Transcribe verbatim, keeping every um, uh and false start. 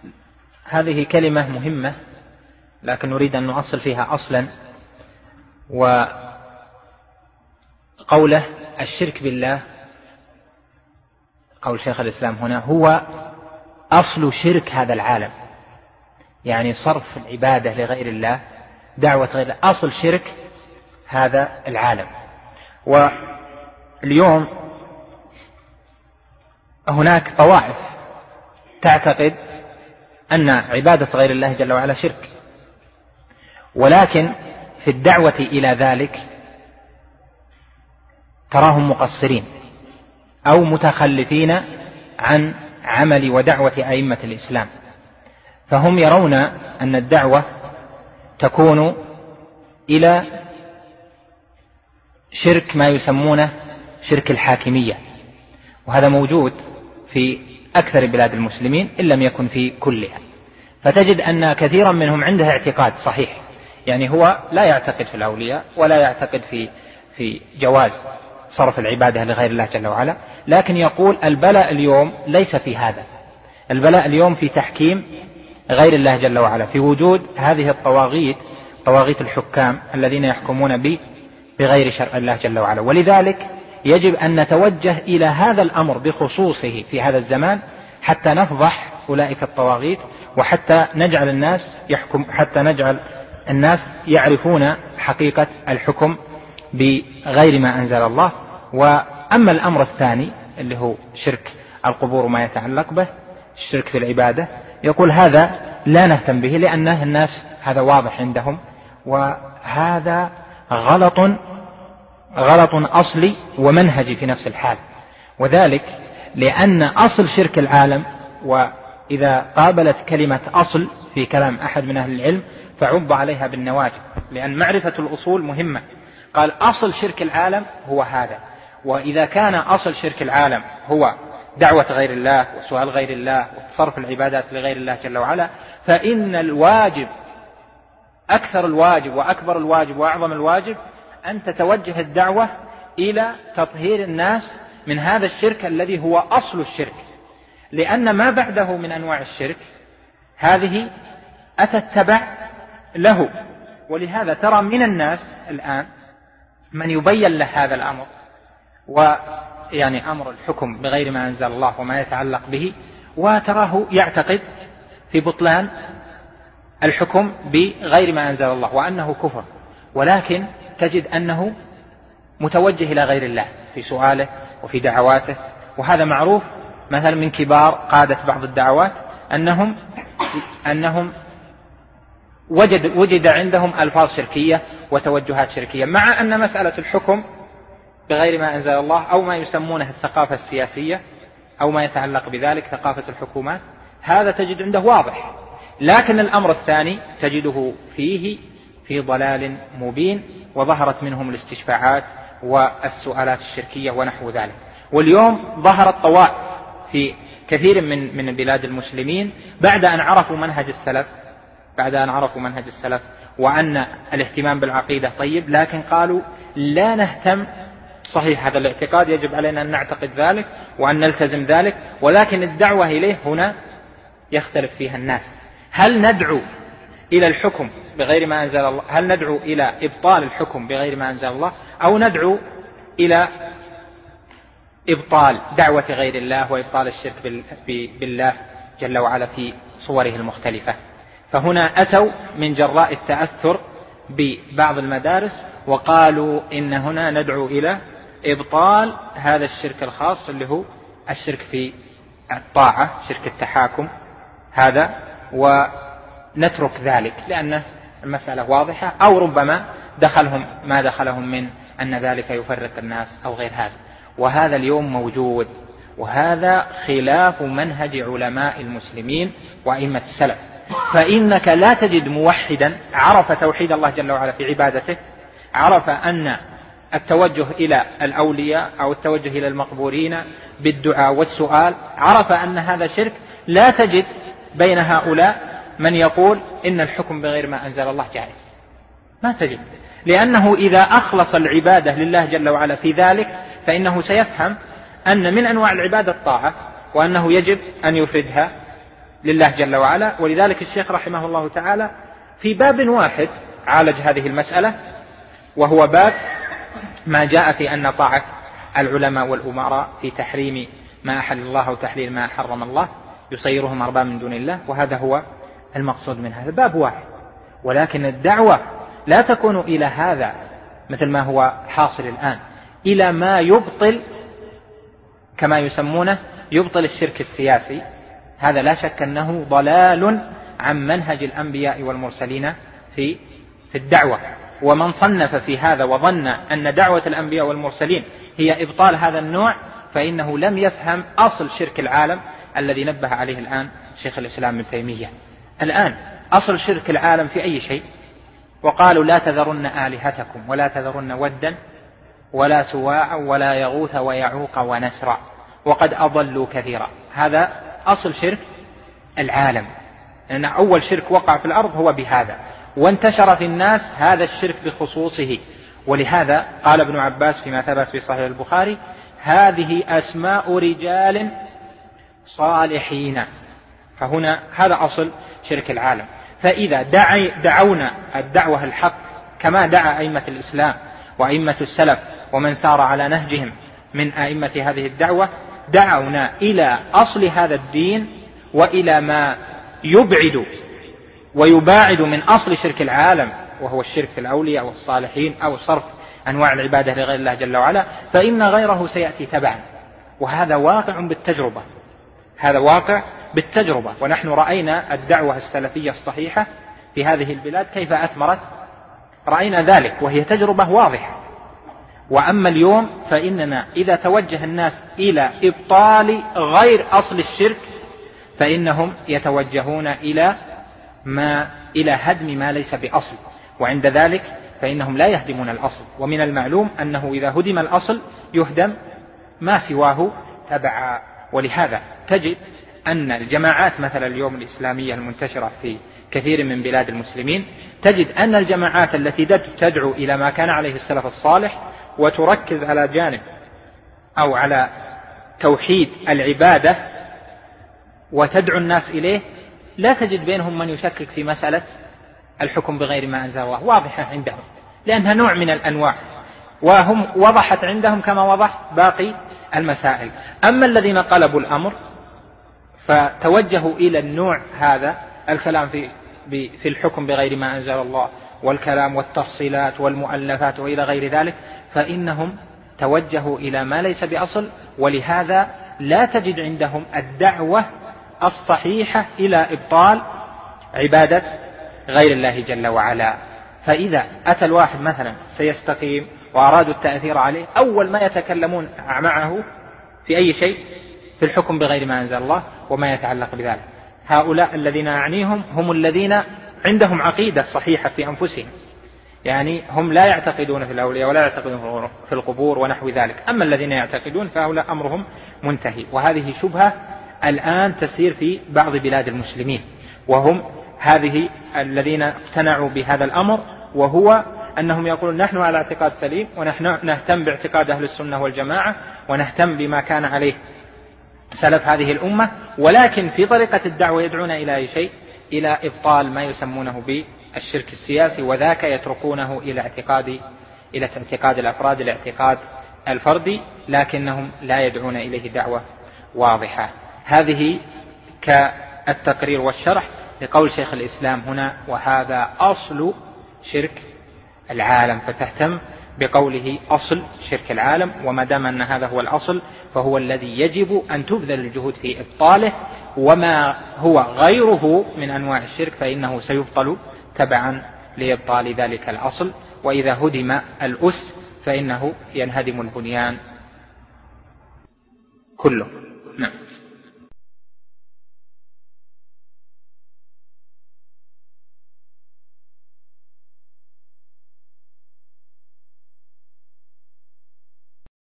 هذه كلمة مهمة، لكن نريد أن نؤصل فيها أصلا، وقوله الشرك بالله، قول شيخ الإسلام هنا، هو أصل شرك هذا العالم، يعني صرف العبادة لغير الله، دعوة غير الله، أصل شرك هذا العالم. واليوم هناك طوائف تعتقد أن عبادة غير الله جل وعلا شرك، ولكن في الدعوة إلى ذلك تراهم مقصرين أو متخلفين عن عمل ودعوة أئمة الإسلام، فهم يرون أن الدعوة تكون إلى شرك ما يسمونه شرك الحاكمية، وهذا موجود في أكثر بلاد المسلمين إن لم يكن في كلها. فتجد أن كثيرا منهم عنده اعتقاد صحيح، يعني هو لا يعتقد في الأولياء ولا يعتقد في في جواز صرف العبادة لغير الله جل وعلا، لكن يقول البلاء اليوم ليس في هذا، البلاء اليوم في تحكيم غير الله جل وعلا، في وجود هذه الطواغيت، طواغيت الحكام الذين يحكمون بغير شرع الله جل وعلا. ولذلك يجب أن نتوجه إلى هذا الأمر بخصوصه في هذا الزمان حتى نفضح أولئك الطواغيت، وحتى نجعل الناس يحكم، حتى نجعل الناس يعرفون حقيقة الحكم بغير ما أنزل الله. وأما الأمر الثاني اللي هو شرك القبور وما يتعلق به، الشرك في العبادة، يقول هذا لا نهتم به لأنه الناس هذا واضح عندهم، وهذا غلط غلط أصلي ومنهجي في نفس الحال، وذلك لأن أصل شرك العالم، وإذا قابلت كلمة أصل في كلام أحد من أهل العلم فعض عليها بالنواجذ، لأن معرفة الأصول مهمة. قال أصل شرك العالم هو هذا، وإذا كان أصل شرك العالم هو دعوة غير الله وسؤال غير الله وصرف العبادات لغير الله جل وعلا، فإن الواجب، أكثر الواجب وأكبر الواجب وأعظم الواجب، أن تتوجه الدعوة إلى تطهير الناس من هذا الشرك الذي هو أصل الشرك، لأن ما بعده من أنواع الشرك هذه أتت تبع له. ولهذا ترى من الناس الآن من يبين له هذا الأمر، ويعني أمر الحكم بغير ما أنزل الله وما يتعلق به، وتراه يعتقد في بطلان الحكم بغير ما أنزل الله وأنه كفر، ولكن تجد أنه متوجه إلى غير الله في سؤاله وفي دعواته. وهذا معروف مثلا من كبار قادة بعض الدعوات أنهم أنهم وجد, وجد عندهم ألفاظ شركية وتوجهات شركية، مع أن مسألة الحكم بغير ما أنزل الله أو ما يسمونه الثقافة السياسية أو ما يتعلق بذلك ثقافة الحكومات، هذا تجد عنده واضح، لكن الأمر الثاني تجده فيه في ضلال مبين، وظهرت منهم الاستشفاعات والسؤالات الشركية ونحو ذلك. واليوم ظهرت طوائف في كثير من من بلاد المسلمين بعد أن عرفوا منهج السلف بعد أن عرفوا منهج السلف وأن الاهتمام بالعقيدة طيب، لكن قالوا لا نهتم، صحيح هذا الاعتقاد يجب علينا أن نعتقد ذلك وأن نلتزم ذلك، ولكن الدعوة إليه هنا يختلف فيها الناس. هل ندعو إلى الحكم بغير ما أنزل الله، هل ندعو إلى إبطال الحكم بغير ما أنزل الله، أو ندعو إلى إبطال دعوة غير الله وإبطال الشرك بالله جل وعلا في صوره المختلفة؟ فهنا أتوا من جراء التأثر ببعض المدارس وقالوا إن هنا ندعو إلى إبطال هذا الشرك الخاص اللي هو الشرك في الطاعة، شرك التحاكم هذا، ونترك ذلك لأن المسألة واضحة، أو ربما دخلهم ما دخلهم من أن ذلك يفرق الناس أو غير هذا. وهذا اليوم موجود، وهذا خلاف منهج علماء المسلمين وأئمة السلف. فإنك لا تجد موحدا عرف توحيد الله جل وعلا في عبادته، عرف أن التوجه إلى الأولياء أو التوجه إلى المقبورين بالدعاء والسؤال عرف أن هذا شرك، لا تجد بين هؤلاء من يقول إن الحكم بغير ما أنزل الله جائز، ما تجد، لأنه إذا أخلص العبادة لله جل وعلا في ذلك فإنه سيفهم أن من أنواع العبادة الطاعة، وأنه يجب أن يفردها لله جل وعلا. ولذلك الشيخ رحمه الله تعالى في باب واحد عالج هذه المسألة، وهو باب ما جاء في أن طاعة العلماء والأمراء في تحريم ما أحل الله وتحليل ما حرم الله يصيرهم أرباب من دون الله، وهذا هو المقصود من هذا باب واحد. ولكن الدعوة لا تكون إلى هذا مثل ما هو حاصل الآن، إلى ما يبطل كما يسمونه يبطل الشرك السياسي. هذا لا شك أنه ضلال عن منهج الأنبياء والمرسلين في في الدعوة. ومن صنف في هذا وظن أن دعوة الأنبياء والمرسلين هي إبطال هذا النوع فإنه لم يفهم أصل شرك العالم الذي نبه عليه الآن شيخ الإسلام ابن تيمية. الآن أصل شرك العالم في أي شيء؟ وقالوا لا تذرن آلهتكم ولا تذرن ودا ولا سواعا ولا يغوث ويعوق ونسرا وقد أضلوا كثيرا. هذا أصل شرك العالم، لأن أول شرك وقع في الأرض هو بهذا، وانتشر في الناس هذا الشرك بخصوصه. ولهذا قال ابن عباس فيما ثبت في صحيح البخاري: هذه أسماء رجال صالحين. فهنا هذا أصل شرك العالم. فإذا دعي دعونا الدعوة الحق كما دعا أئمة الإسلام وأئمة السلف ومن سار على نهجهم من أئمة هذه الدعوة، دعونا إلى أصل هذا الدين وإلى ما يبعد ويباعد من أصل شرك العالم، وهو الشرك في الأولياء والصالحين أو صرف أنواع العبادة لغير الله جل وعلا، فإن غيره سيأتي تبعا. وهذا واقع بالتجربة، هذا واقع بالتجربة. ونحن رأينا الدعوة السلفية الصحيحة في هذه البلاد كيف أثمرت، رأينا ذلك وهي تجربة واضحة. وأما اليوم فإننا إذا توجه الناس إلى إبطال غير أصل الشرك فإنهم يتوجهون إلى ما إلى هدم ما ليس بأصل، وعند ذلك فإنهم لا يهدمون الأصل. ومن المعلوم أنه إذا هدم الأصل يهدم ما سواه تبعا. ولهذا تجد أن الجماعات مثلا اليوم الإسلامية المنتشرة في كثير من بلاد المسلمين، تجد أن الجماعات التي تدعو إلى ما كان عليه السلف الصالح وتركز على جانب أو على توحيد العبادة وتدعو الناس إليه، لا تجد بينهم من يشكك في مسألة الحكم بغير ما أنزل الله، واضحة عندهم لأنها نوع من الأنواع، وهم وضحت عندهم كما وضح باقي المسائل. أما الذين قلبوا الأمر فتوجهوا إلى النوع هذا الكلام في في الحكم بغير ما أنزل الله والكلام والتفصيلات والمؤلفات وإلى غير ذلك، فإنهم توجهوا إلى ما ليس بأصل. ولهذا لا تجد عندهم الدعوة الصحيحة إلى إبطال عبادة غير الله جل وعلا. فإذا أتى الواحد مثلا سيستقيم وأرادوا التأثير عليه، أول ما يتكلمون معه في أي شيء في الحكم بغير ما أنزل الله وما يتعلق بذلك. هؤلاء الذين أعنيهم هم الذين عندهم عقيدة صحيحة في أنفسهم، يعني هم لا يعتقدون في الأولياء ولا يعتقدون في القبور ونحو ذلك. أما الذين يعتقدون فهؤلاء أمرهم منتهي. وهذه شبهة الآن تسير في بعض بلاد المسلمين، وهم هذه الذين اقتنعوا بهذا الأمر، وهو أنهم يقولون نحن على اعتقاد سليم ونحن نهتم باعتقاد أهل السنة والجماعة ونهتم بما كان عليه سلف هذه الأمة، ولكن في طريقة الدعوة يدعون إلى أي شيء؟ إلى إبطال ما يسمونه بالشرك السياسي، وذاك يتركونه إلى اعتقاد إلى اعتقاد الأفراد، الاعتقاد الفردي، لكنهم لا يدعون إليه دعوة واضحة. هذه كالتقرير والشرح لقول شيخ الإسلام هنا: وهذا أصل شرك العالم. فتهتم بقوله أصل شرك العالم، وما دام أن هذا هو الأصل فهو الذي يجب أن تبذل الجهود في إبطاله، وما هو غيره من أنواع الشرك فإنه سيبطل تبعا لإبطال ذلك الأصل. وإذا هدم الأس فإنه ينهدم البنيان كله. نعم.